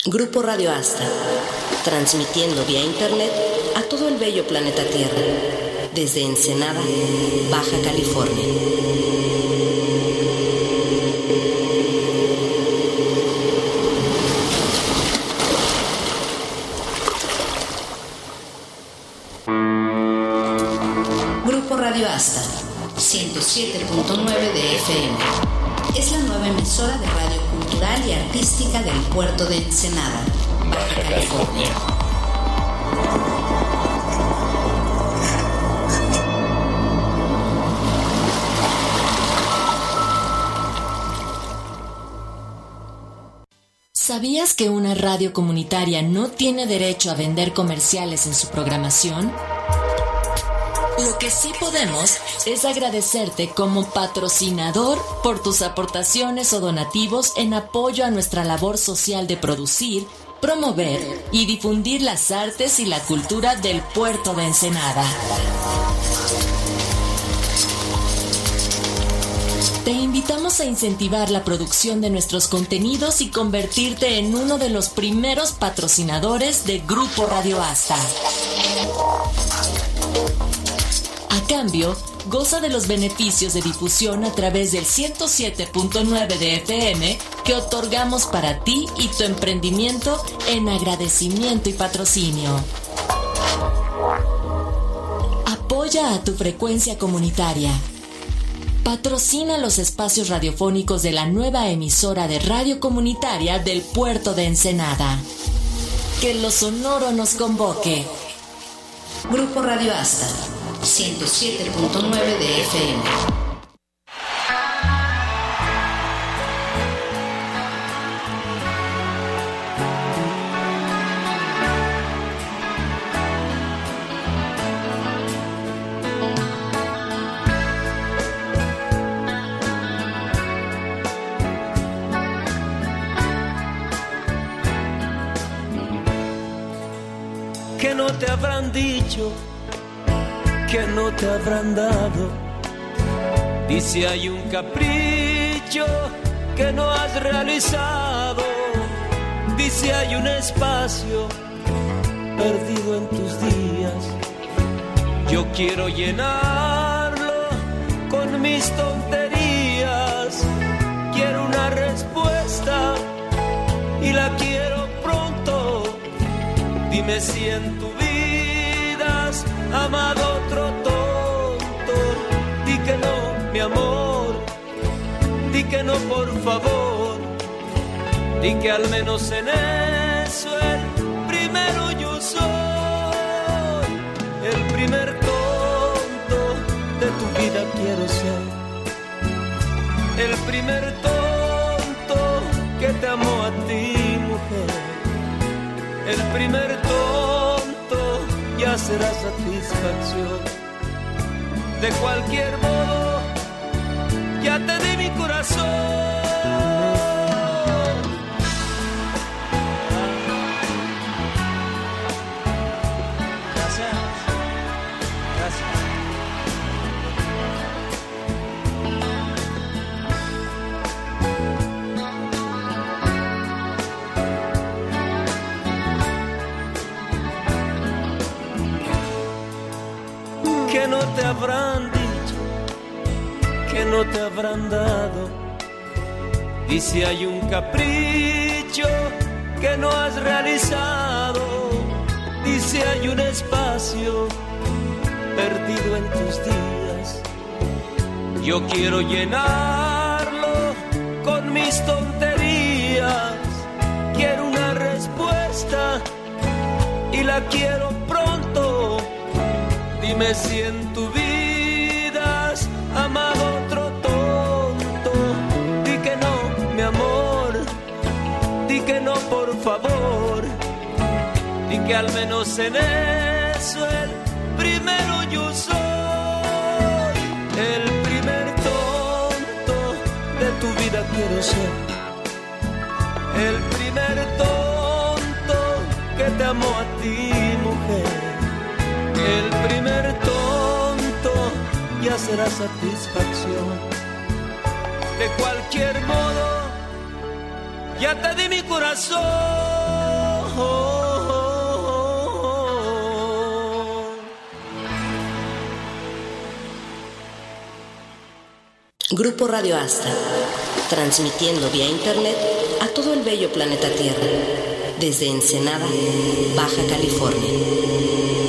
Grupo Radio Asta, transmitiendo vía internet a todo el bello planeta Tierra, desde Ensenada, Baja California. Grupo Radio Asta, 107.9 de FM. Es la nueva emisora de radio cultural y artística del puerto de Ensenada, Baja California. ¿Sabías que una radio comunitaria no tiene derecho a vender comerciales en su programación? Lo que sí podemos es agradecerte como patrocinador por tus aportaciones o donativos en apoyo a nuestra labor social de producir, promover y difundir las artes y la cultura del puerto de Ensenada. Te invitamos a incentivar la producción de nuestros contenidos y convertirte en uno de los primeros patrocinadores de Grupo Radio Asta. A cambio, goza de los beneficios de difusión a través del 107.9 de FM que otorgamos para ti y tu emprendimiento en agradecimiento y patrocinio. Apoya a tu frecuencia comunitaria. Patrocina los espacios radiofónicos de la nueva emisora de radio comunitaria del puerto de Ensenada. Que lo sonoro nos convoque. Grupo Radio Asta, 107.9 de FM. ¿Qué no te habrán dicho? Que no te habrán dado. Dice hay un capricho que no has realizado. Dice hay un espacio perdido en tus días. Yo quiero llenarlo con mis tonterías. Quiero una respuesta y la quiero pronto. Dime si en tu vida has amado otro tonto. Di que no, mi amor. Di que no, por favor. Di que al menos en eso el primero yo soy. El primer tonto de tu vida quiero ser. El primer tonto que te amó a ti, mujer. El primer tonto ya será satisfacción. De cualquier modo, ya te di mi corazón. Gracias. Gracias. Que no te habrán dicho, que no te habrán dado. Dice hay un capricho que no has realizado. Dice hay un espacio perdido en tus días. Yo quiero llenarlo con mis tonterías. Quiero una respuesta y la quiero pronto. Dime si en tu vida has amado otro tonto. Di que no, mi amor. Di que no, por favor. Di que al menos en eso el primero yo soy. El primer tonto de tu vida quiero ser. El primer tonto que te amó a ti, mujer. El primer tonto ya será satisfacción. De cualquier modo, ya te di mi corazón. Grupo Radio Asta, transmitiendo vía internet a todo el bello planeta Tierra, desde Ensenada, Baja California.